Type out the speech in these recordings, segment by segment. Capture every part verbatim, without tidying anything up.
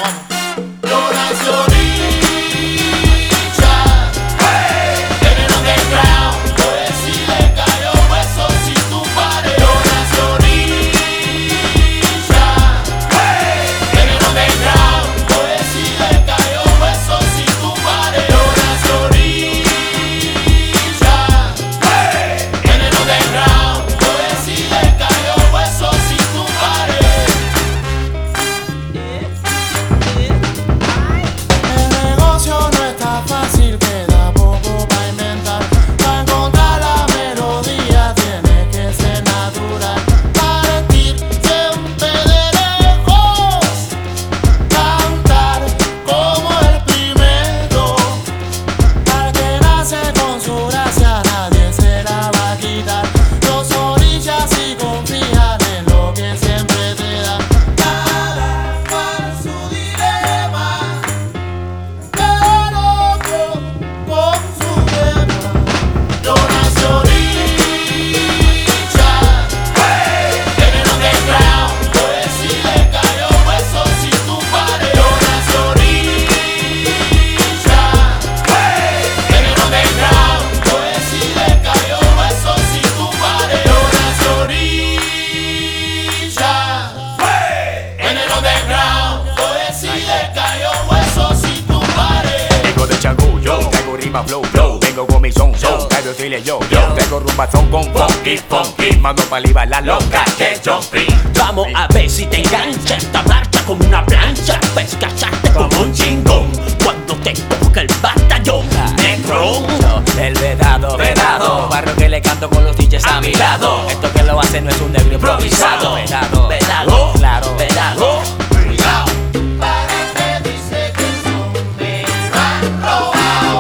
vamos. Yo nací orilla, hey, en el underground. Pues si le cayó hueso sin tu pared. Yo nací orilla, hey, en el underground. Pues si le cayó hueso sin tu pared. Yo nací orilla, hey, en el underground. Pues si le cayó hueso sin tu pared. El negocio no está fácil, queda poco para inventar. Para encontrar la melodía tiene que ser natural. Partirse un pe de lejos, cantar como el primero. Al que nace con su gracia nadie se la va a quitar. Los orillas sí confían en lo que siempre te dan. Cada cual su dilema, cada otro con su tema. Yo nací orilla, hey, en el underground. Pues si le cayó hueso sin tu pared. Yo nací orilla, hey, en el underground. Pues si le cayó hueso sin tu pared. Yo nací orilla, hey, en el underground. Pues si le cayó hueso sin tu pared. Vengo de Chagullo, traigo rima flow, flow. Vengo con mi son, son, traigo estilo yo, yo. Traigo rumbazón con funky, funky. Mando pa' libar la loca que jumpy. Vamos a ver si te engancha esta marcha como una plancha. Pues cachaste como un chingón cuando te toca el batallón negro. Yo, el vedado, vedado. Barrio que le canto con los D Js a mi lado. Esto que lo hace no es un negro improvisado. Vedado, Vedado, claro, vedado. Parece dice que son me lo han robado.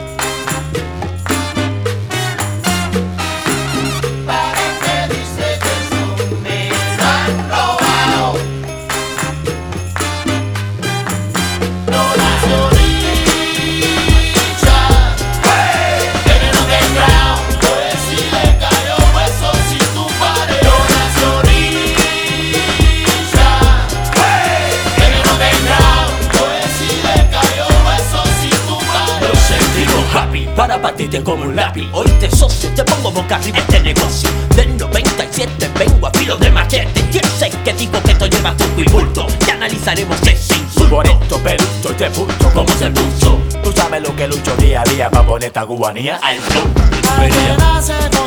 Parece dice que son me lo han robado. Yo nací orilla, hey, en el underground. Pues si le cayó hueso sin tu pared. Yo nací orilla, hey, en el underground. Pues si le cayó hueso sin tu pared. Nos sentimos happy para partirte como un lápiz. Hoy te socio, te pongo boca arriba este negocio. Del noventa y siete vengo a filo de machete. Yo sé que digo que esto lleva truco y bulto. Y analizaremos ese insulto. por esto, perucho y te puto como se puso. Tú sabes lo que lucho día a día pa' poner esta cubanía al flow. Al que nace con